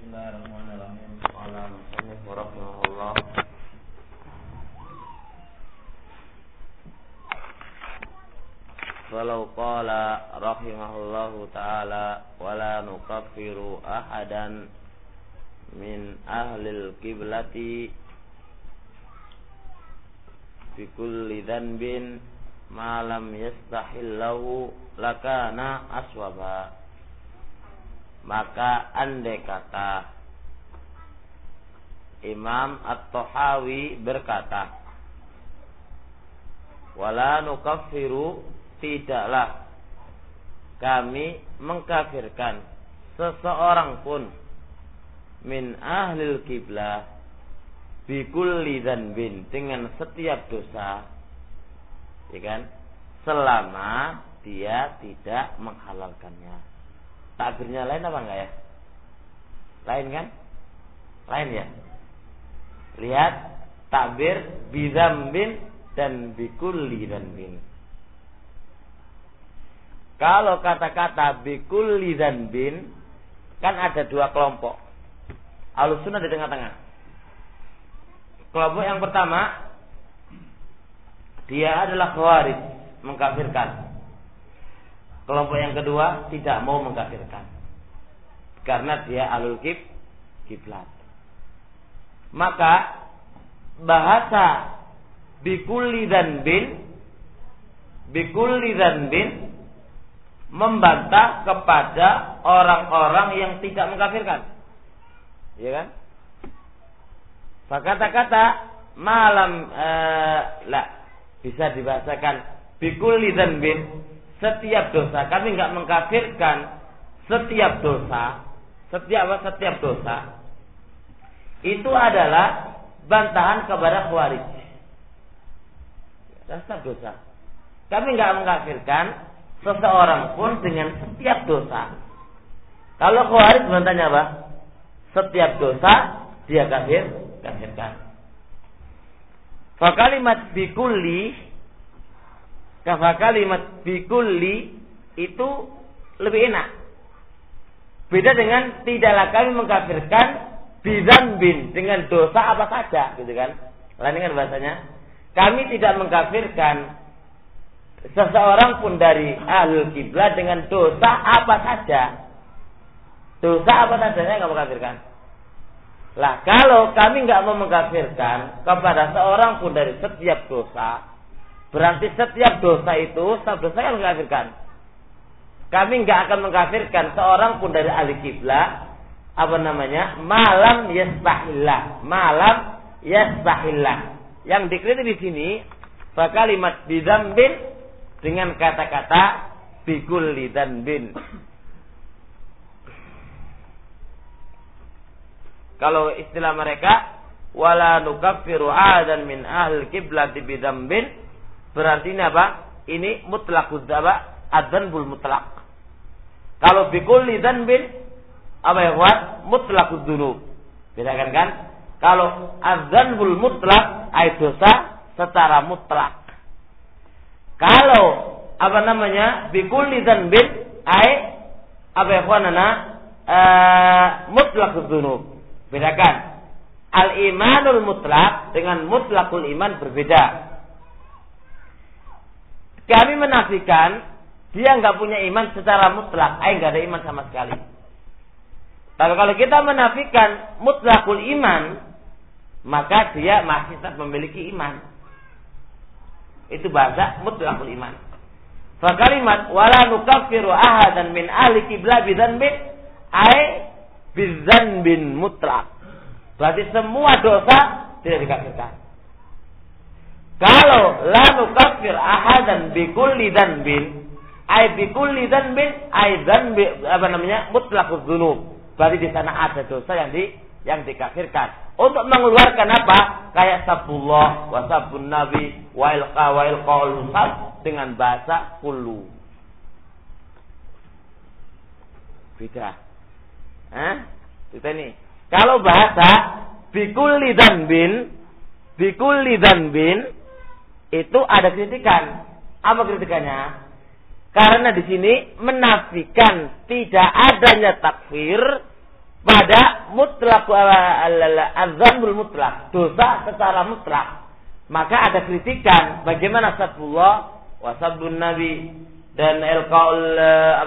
Bismillahirrahmanirrahim. Qala musannif rahimahullah. Walau qala rahimahullahu ta'ala wala nukaffiru ahadan min ahlil kiblati bi kulli dhanbin ma lam yastahillahu lakana aswaba. Maka andai kata Imam At-Tahawi berkata, wala nukaffiru, tidaklah kami mengkafirkan seseorang pun min ahlil kiblah bikulli dzanbin, dengan setiap dosa, ya kan, selama dia tidak menghalalkannya. Takbirnya lain apa enggak ya? Lain kan? Lain ya? Lihat takbir bidzambin dan bikulli dzanbin. Kalau kata-kata bikulli dzanbin kan ada dua kelompok. Ahlussunnah di tengah-tengah. Kelompok yang pertama, dia adalah khawarij, mengkafirkan. Kelompok yang kedua tidak mau mengkafirkan karena dia ahlul kiblat. Maka bahasa bikulli dzanbin membantah kepada orang-orang yang tidak mengkafirkan, ya kan? Kata-kata malam bisa dibahasakan bikulli dzanbin, setiap dosa. Kami enggak mengkafirkan setiap dosa. Setiap dosa itu adalah bantahan kepada khawarij. Setiap dosa. Kami enggak mengkafirkan seseorang pun dengan setiap dosa. Kalau khawarij bantahnya apa? Setiap dosa dia kafirkan. Fa kalimat bikulli itu lebih enak. Beda dengan tidaklah kami mengkafirkan bidzambin, dengan dosa apa saja, gitu kan? Lain kan bahasanya. Kami tidak mengkafirkan seseorang pun dari ahlul kiblat dengan dosa apa saja. Dosa apa saja saya enggak mengkafirkan. Lah, kalau kami enggak mau mengkafirkan kepada seorang pun dari setiap dosa, berarti setiap dosa itu setiap dosa yang mengkafirkan. Kami enggak akan mengkafirkan seorang pun dari ahli kiblah malam yastahillah. Yang dikritik di sini kalimat bidzambin dengan kata-kata bikulli dzanbin. Kalau istilah mereka wala nukaffiru ahadan min ahli kiblati bidzambin, berarti ini apa? Ini mutlaquz dzaba, adzanbul mutlaq. Kalau bikulli dzanbin apa ya buat? Mutlaquz dzunub. Bedakan kan? Kalau adzanbul mutlaq ay dosa secara mutlak. Kalau bikulli dzanbin ay apa ya buatana mutlaquz dzunub. Bedakan. Al-imanul mutlaq dengan mutlaqul iman berbeda. Kami menafikan dia enggak punya iman secara mutlak, enggak ada iman sama sekali. Tapi kalau kita menafikan mutlakul iman, maka dia masih tetap memiliki iman. Itu bahasa mutlakul iman. Fa kalimat wala nukaffiru ahadan min ahli kiblah bidzanbin ay bidzanbin mutlak. Berarti semua dosa tidak dikafirkan. Kalau la nukaffir ahadan bikulli dzanbin ay bikulli dzanbin ay dzanbi mutlaquz dzunub. Berarti di sana ada dosa yang dikafirkan. Untuk mengeluarkan apa? Kayak sabullah wa sabun nabi wa ilqaul dengan bahasa kullu. Beda. Kita ini. Kalau bahasa bikulli dzanbin itu ada kritikan. Apa kritikannya? Karena di sini menafikan tidak adanya takfir pada mutlak al-dzambul mutlak, dosa secara mutlak. Maka ada kritikan bagaimana sabullah wa sabbun nabi dan ilqaul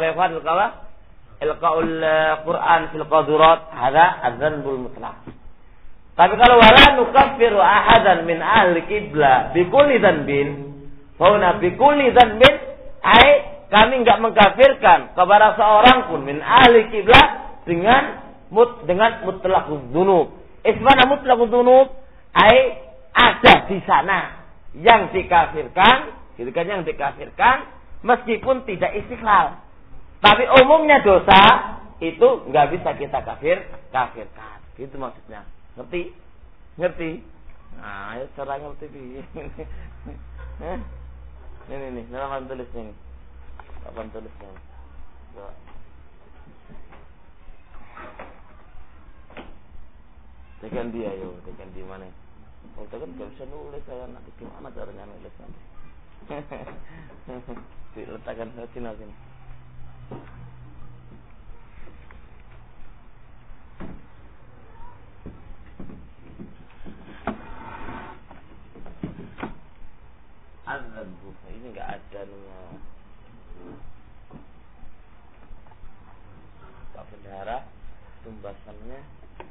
Quran fil qadurat, hada adzambul mutlak. Tapi kalau wala nukaffiru ahadan min ahli qiblah bi kulli dzambin, fa huna bi kulli dzambin ai kami enggak mengkafirkan kepada seorang pun min ahli qiblah dengan mutlaquz dzunub. Ismana mutlaquz dzunub ai ada di sana yang dikafirkan, gitu kan, yang dikafirkan meskipun tidak istiqlal. Tapi umumnya dosa itu nggak bisa kita kafirkan. Gitu maksudnya. Ngerti? Nah, ya cara ngerti bi. Ini dalam tulis ini. Apa tulisnya? Tekan dia yo, tekan di mana? Oh, kan gak bisa nulis saya, nanti gimana caranya nulis nanti? Diletakkan sini. Azan bu, ini nggak ada nih. Pak Bendahara, tumbasannya.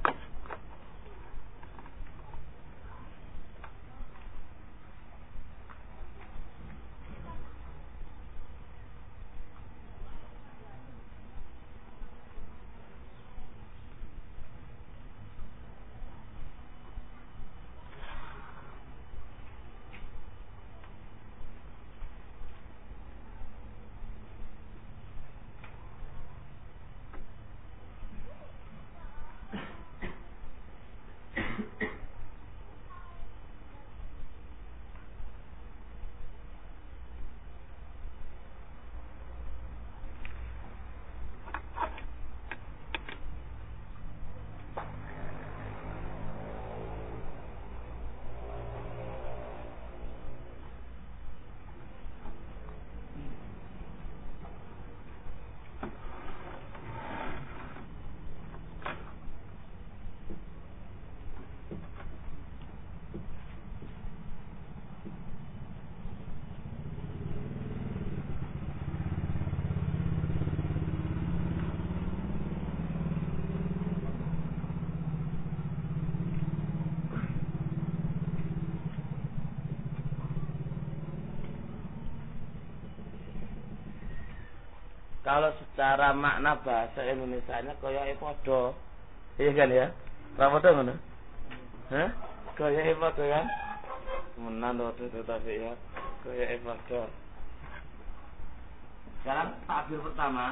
Kalau secara makna bahasa Indonesianya koyoke padha. Iya kan ya? Ra padha ngono. Hah? Koyoke padha kan? Menan to tapi ya. Koyoke padha. Sekarang takbir pertama.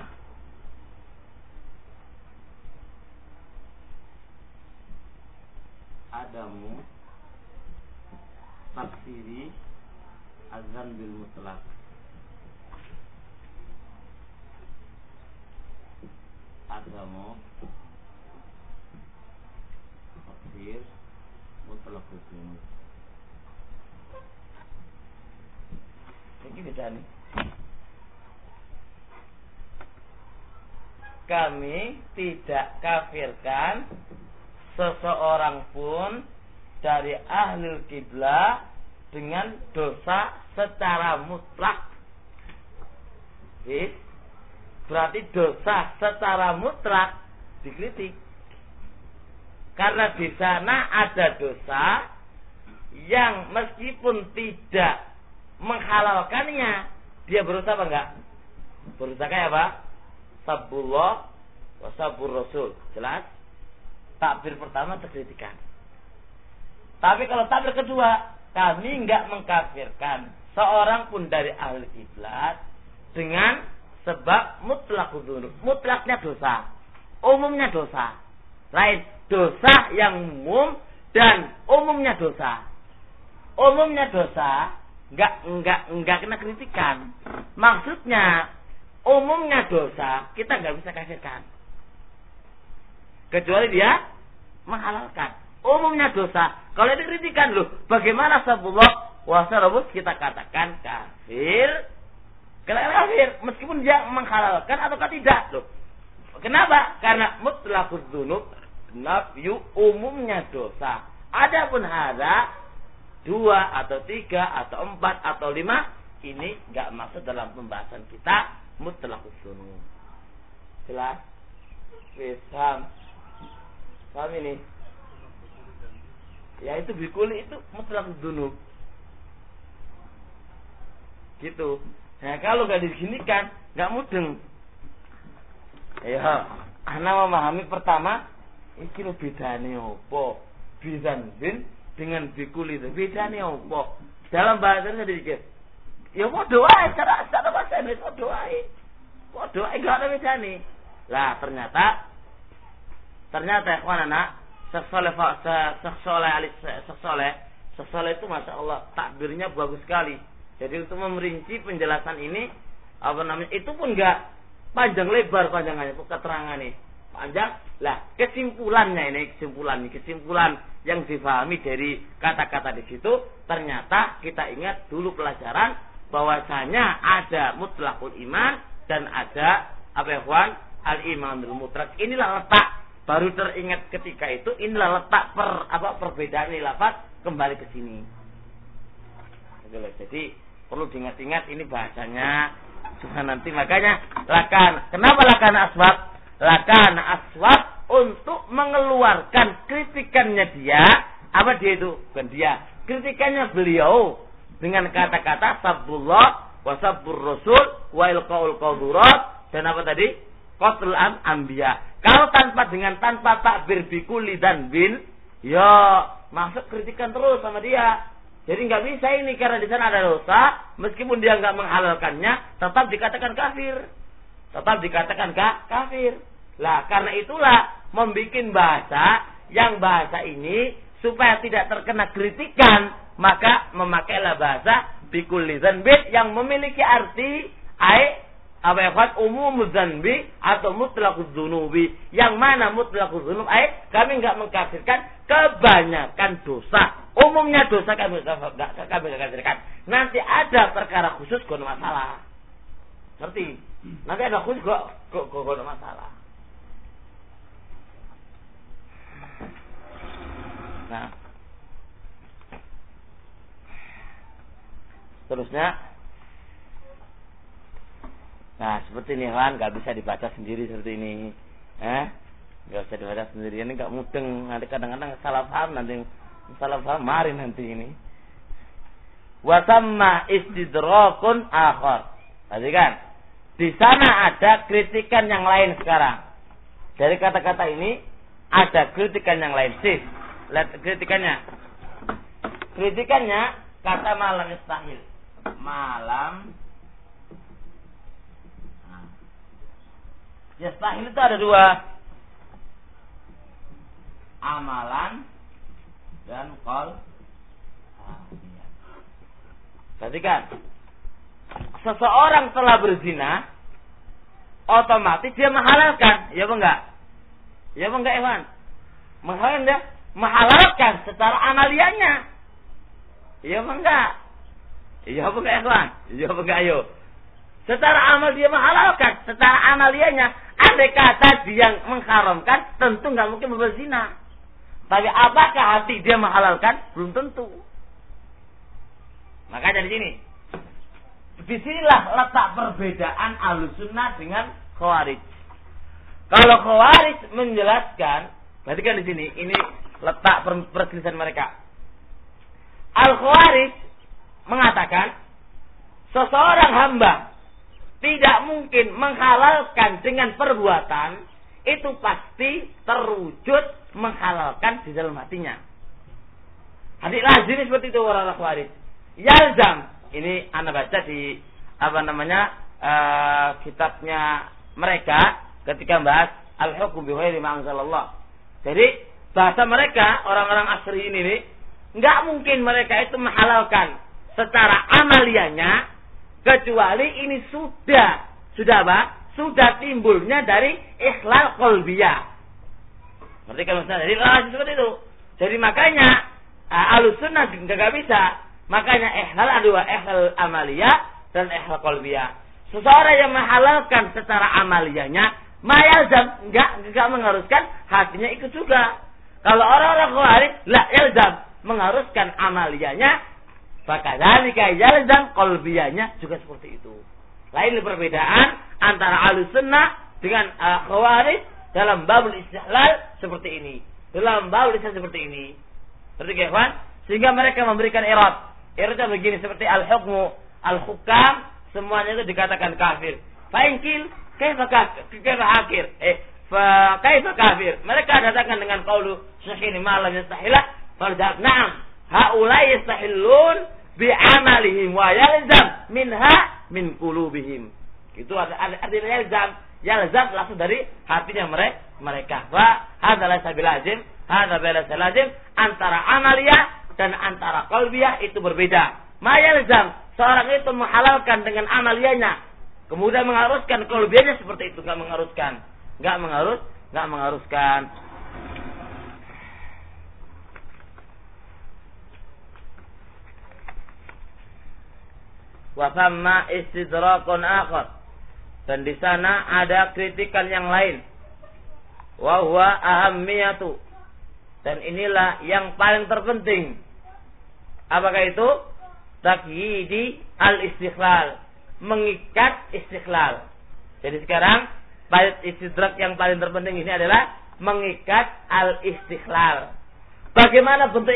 Adamu tafsiri azan bil mutlaq. Adamu tafsir mutlaq dzunub. Ini beda nih. Kami tidak kafirkan seseorang pun dari ahlul kiblah dengan dosa secara mutlak. Berarti dosa secara mutlak dikritik. Karena di sana ada dosa yang meskipun tidak menghalalkannya, dia berusaha apa enggak? Berusaha kayak apa? Sabbullah wa sabbur rasul. Jelas? Takbir pertama terkritikan. Tapi kalau takbir kedua, kami enggak mengkafirkan seorang pun dari ahli kiblat dengan sebab mutlaqud dzunub. Mutlaknya dosa, umumnya dosa. Lain dosa yang umum dan umumnya dosa. Umumnya dosa enggak kena kritikan. Maksudnya umumnya dosa kita enggak bisa kafirkan. Kecuali dia menghalalkan. Umumnya dosa. Kalau dikritikan loh, bagaimana sabullah wa sarabus kita katakan kafir. Kenapa kafir? Meskipun dia menghalalkan ataukah tidak loh. Kenapa? Karena mutlaquz dzunub nafyu umumnya dosa. Adapun hadza 2 atau 3 atau 4 atau 5 ini enggak masuk dalam pembahasan kita mutlaquz dzunub. Jelas? Paham? Paham ini? Ya itu bikuli itu mutlaquz dzunub. Gitu. Nah, kalau enggak diginikan, enggak mudeng. Ya, ana memahami pertama iki lho bedane opo? Bizan bin dengan bikuli itu bedane opo? Dalam bahasa sedikit. Ya padha wae cara bahasa ini padha wae. Padha wae enggak ada bedane. Lah ternyata ikhwan anak Seksoleh itu Masya Allah takbirnya bagus sekali. Jadi untuk memerinci penjelasan ini itu pun enggak panjang lebar panjangannya, keterangan nih panjang. Lah kesimpulan yang difahami dari kata-kata di situ, ternyata kita ingat dulu pelajaran bahwasanya ada mutlaqul iman dan ada al-imanul mutlaq. Inilah letak baru teringat ketika itu, inilah letak perbedaan ini lafaz kembali ke sini. Jadi perlu diingat-ingat ini bahasanya. Nanti makanya kenapa lakana aswab? Lakana aswab untuk mengeluarkan kritikannya dia. Apa dia itu? Bukan dia. Kritikannya beliau dengan kata-kata sabbullah wa sabbur rasul wa ilqaul qawdurat dan apa tadi? Qatlul anbiya. Kalau tanpa takbir bikuli dan bin, ya masuk kritikan terus sama dia. Jadi nggak bisa ini karena di sana ada dosa, meskipun dia nggak menghalalkannya, tetap dikatakan kafir. Lah karena itulah membikin bahasa ini supaya tidak terkena kritikan, maka memakailah bahasa bikulli dzanbi yang memiliki arti umumuz dzanbi atau mutlaquz dzunubi. Yang mana mutlaquz dzunub kami nggak mengkafirkan kebanyakan dosa. Umumnya dosa kami enggak kafirkan. Nanti ada perkara khusus gak ada masalah. Ngerti? Nanti ada khusus gak ada masalah. Nah. Terusnya. Nah, seperti ini kan enggak bisa dibaca sendiri seperti ini. Enggak bisa dibaca sendiri. Ini enggak mudeng. Nanti kadang-kadang salah paham mari nanti ini. Wasamma istidrakun akhar. Tadi kan di sana ada kritikan yang lain sekarang. Dari kata-kata ini ada kritikan yang lain. Lihat kritikannya. Kritikannya kata malam mustahil. Malam. Yastahil itu ada 2. Amalan dan qol. Perhatikan. Seseorang telah berzina, otomatis dia menghalalkan, ya apa enggak? Ya apa enggak, Iwan? Menghalalkan secara amaliannya. Ya apa enggak? Ya apa enggak, Iwan? Ya apa enggak, ayo. Secara amal dia menghalalkan, secara amaliannya. Andai kata dia mengharamkan, tentu enggak mungkin berzina. Tapi apakah hati dia menghalalkan? Belum tentu. Makanya di sini. Disinilah letak perbedaan Ahlussunnah dengan Khawarij. Kalau Khawarij menjelaskan, berarti kan di sini ini letak perselisihan mereka. Al-Khawarij mengatakan seseorang hamba tidak mungkin menghalalkan dengan perbuatan, itu pasti terwujud menghalalkan di dalam hatinya. Hadis lazim seperti itu orang Khawarij. Yalzam, ini anda baca di kitabnya mereka ketika bahas al-hukm bi ghairi ma anzalallah. Jadi bahasa mereka orang-orang asri ini nih, enggak mungkin mereka itu menghalalkan secara amaliannya kecuali ini sudah apa? Sudah timbulnya dari ikhlal qalbiyah. Ngerti kan maksudnya? Jadi seperti itu. Jadi makanya Ahlussunnah enggak bisa. Makanya ihlal ada 2, ihlal amaliyah dan ihlal qalbiyah. Seseorang yang menghalalkan secara amaliyahnya Mayalzam enggak mengharuskan, hatinya ikut juga. Kalau orang-orang Khawarij la yalzam, mengharuskan amaliyanya, fakadzalika yalzam qalbiyanya juga seperti itu. Lain perbedaan antara Ahlussunnah dengan Khawarij dalam babul istihlal seperti ini. Dalam babul istihlal seperti ini. Berarti kawan, sehingga mereka memberikan irad. Iradnya begini seperti al-hukmu, al-hukam, semuanya itu dikatakan kafir. Fa'inkil kaifa kafir? Kaifa kafir? Mereka datangkan dengan qaulu syahini ma lam yastahilah, farja'at na'am. Haula yastahillun bi'amalihim wa yalzam minha min qulubihim. Itu artinya yalzam langsung dari hatinya mereka. Wa hadza laysa bilazim, hadza laysa lazim, antara amaliyah dan antara qalbiyah itu berbeda. Ma yalzam, seorang itu menghalalkan dengan amaliyahnya, kemudian mengharuskan qalbiyahnya seperti itu, enggak mengharuskan. Wa thamma istidrakun akhar, dan di sana ada kritikan yang lain. Wa huwa ahammiyatu, dan inilah yang paling terpenting. Apakah itu? Taqyidi al-istiqlal, mengikat istiqlal. Jadi sekarang istidrak yang paling terpenting ini adalah mengikat al-istiqlal. Bagaimana bentuk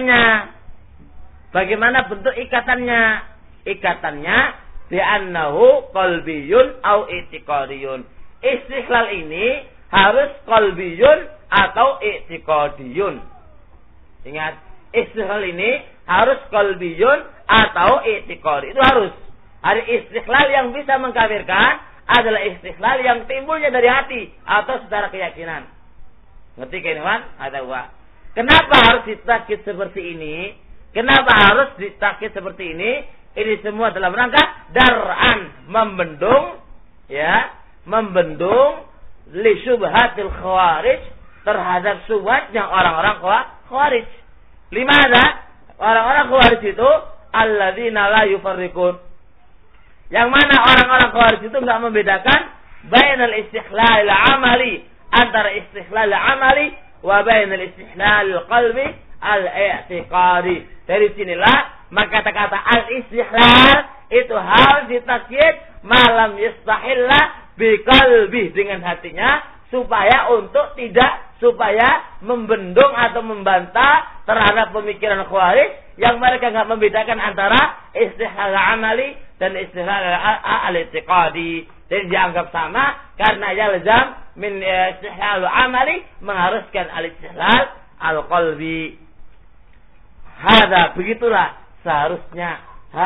ikatannya? Ikatannya bi'annahu qalbiyun au i'tiqadiyun. Istiqlal ini harus qalbiyun atau i'tiqadiyun. Ingat, istiqlal ini harus qalbiyun atau i'tiqadi. Itu harus. Ada istiqlal yang bisa mengkafirkan adalah istiqlal yang timbulnya dari hati atau secara keyakinan. Ngerti kan? Ada wa. Kenapa harus ditakkid seperti ini? Ini semua dalam rangka dar'an, membendung li syubhatil khawarij, terhadap syubhatnya orang-orang khawarij. Limana? Orang-orang khawarij itu alladzina la yufarriqun. Yang mana orang-orang khawarij itu enggak membedakan bainal istihlal amali, antara istihlal amali wa bainal istihlal qalbi al-i'tiqadi. Dari sinilah maka kata-kata al-istihlal itu harus ditakyid malam yastahillah biqalbi, dengan hatinya, supaya membendung atau membantah terhadap pemikiran khawarij yang mereka enggak membedakan antara istihlal amali dan istihlal al-i'tiqadi. Dan dianggap sama karena yalzam min istihlal amali, mengharuskan al-istihlal al-qalbi. Hada begitulah seharusnya.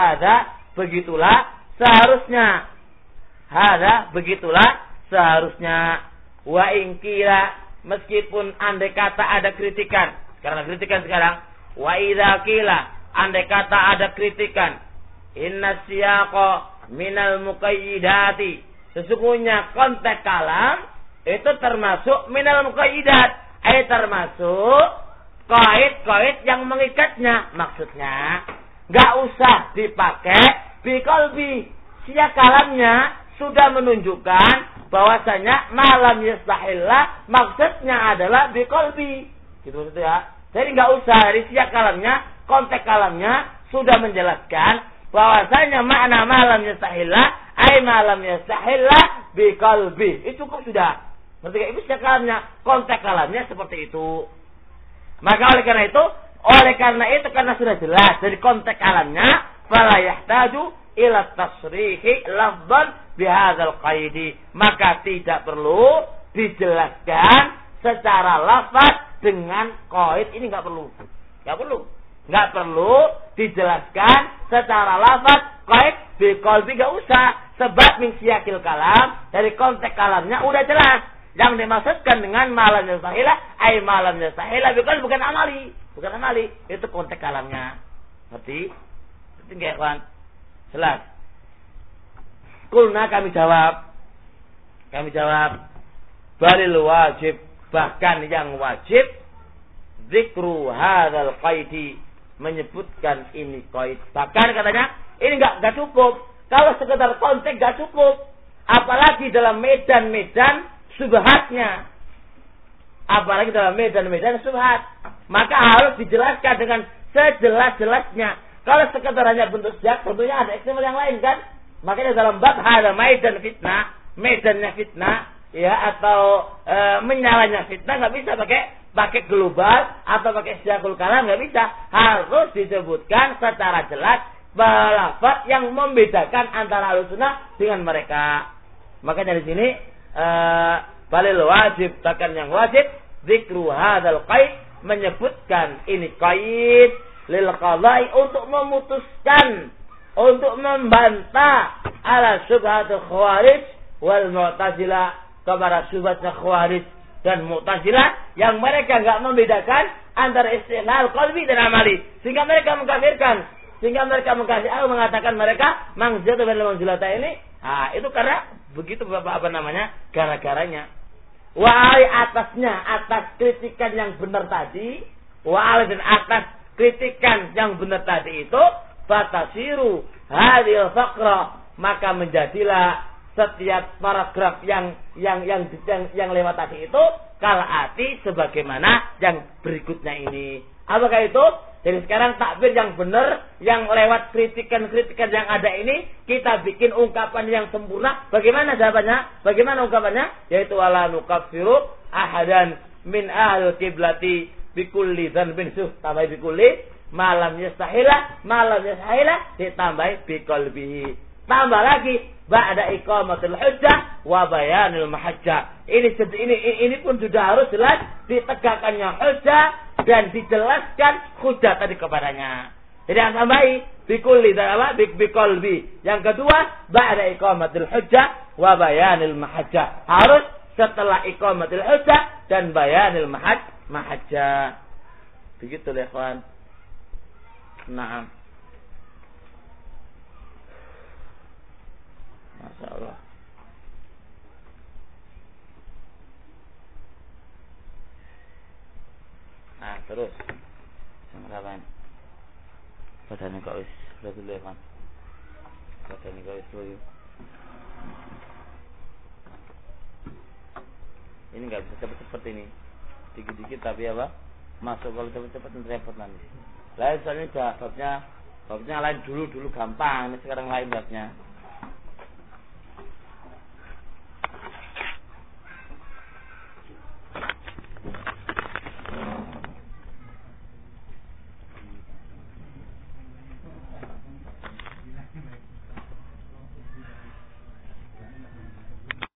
Wa ingkira, meskipun andai kata ada kritikan. Karena kritikan sekarang. Wa idza qila, andai kata ada kritikan. Inna siyaqa minal muqayyidati, sesungguhnya konteks kalam itu termasuk minal muqayyidat, termasuk qaid-qaid yang mengikatnya. Maksudnya enggak usah dipakai biqalbi. Siyak kalamnya sudah menunjukkan bahwasanya malam yastahillah maksudnya adalah biqalbi. Gitu maksudnya. Jadi enggak usah, dari siyak kalamnya, konteks kalamnya sudah menjelaskan bahwasanya makna malam yastahillah malam yastahillah biqalbi. Itu cukup sudah. Berarti itu siyak kalamnya, konteks kalamnya seperti itu. Maka oleh karena itu karena sudah jelas dari konteks alamnya, fala yahtaju ila tasrihi lafdhan bihadzal qaidi, maka tidak perlu dijelaskan secara lafaz dengan qaid ini, enggak perlu dijelaskan secara lafaz qaid biqalbi, enggak usah, sebab min siyakil kalam, dari konteks kalamnya udah jelas. Yang dimaksudkan dengan malam yastahilah malam yastahilah bukan amali, itu konteks kalamnya. Ngerti enggak, kawan? Jelas. Kulna, kami jawab balil wajib, bahkan yang wajib zikru hadzal qaidi, menyebutkan ini qaid. Bahkan katanya ini enggak cukup. Kalau sekedar konteks enggak cukup, apalagi dalam medan-medan subhatnya. Apalagi dalam medan-medan subhat. Maka harus dijelaskan dengan sejelas-jelasnya. Kalau sekedar hanya bentuk syak, tentunya ada ekstrim yang lain kan. Makanya dalam bab ada medan fitnah, medannya fitnah, ya, atau menyalanya fitnah, nggak bisa pakai global atau pakai syakul kalam, nggak bisa. Harus disebutkan secara jelas lafaz yang membedakan antara Ahlussunnah dengan mereka. Makanya di sini balil wajib, bahkan yang wajib zikru hadzal qaid, menyebutkan ini qaid lil qadai, untuk memutuskan, untuk membantah ala syubhatul khawarij wal mu'tazilah, kepada syubhatnya khawarij dan mu'tazilah yang mereka enggak membedakan antara istihlal qalbi dan amali, sehingga mereka mengkafirkan, sehingga mereka mengatakan mereka manzilatu bil manzilata ini. Itu karena begitu apa namanya gara-garanya. Wa atasnya, atas kritikan yang benar tadi, wa dan atas kritikan yang benar tadi itu, fatasiru hadil faqra, maka menjadilah setiap paragraf yang lewat tadi itu kalati sebagaimana yang berikutnya ini. Apakah itu? Jadi sekarang takbir yang benar, yang lewat kritikan-kritikan yang ada ini, kita bikin ungkapan yang sempurna. Bagaimana jawabannya? Bagaimana ungkapannya? Yaitu wala nukaffiru ahadan min ahlul qiblati bikulli dzanbin, tambah bikulli malam yastahila ditambah biqalbihi. Tambah lagi ba'da iqamatul hujjah wa bayanil mahajjah. Ini pun sudah harus jelas ditegakkannya hujjah dan dijelaskan hujjah tadi kepadanya. Jadi yang tambahi bikulli dan apa? Biqalbi. Yang kedua ba'da iqamatul hujjah wa bayanil mahajjah. Harus setelah iqamatul hujjah dan bayanil mahajjah. Begitu ya, ikhwan. Naam. Masya Allah. Terus kapan? Badannya kok wis dulu ya, Pak. Badannya kok wis dulu. Ini nggak bisa cepet-cepet ini. Dikit-dikit tapi apa? Masuk kalau cepet-cepet repot nanti. Lain soalnya babnya lain dulu gampang, ini sekarang lain babnya.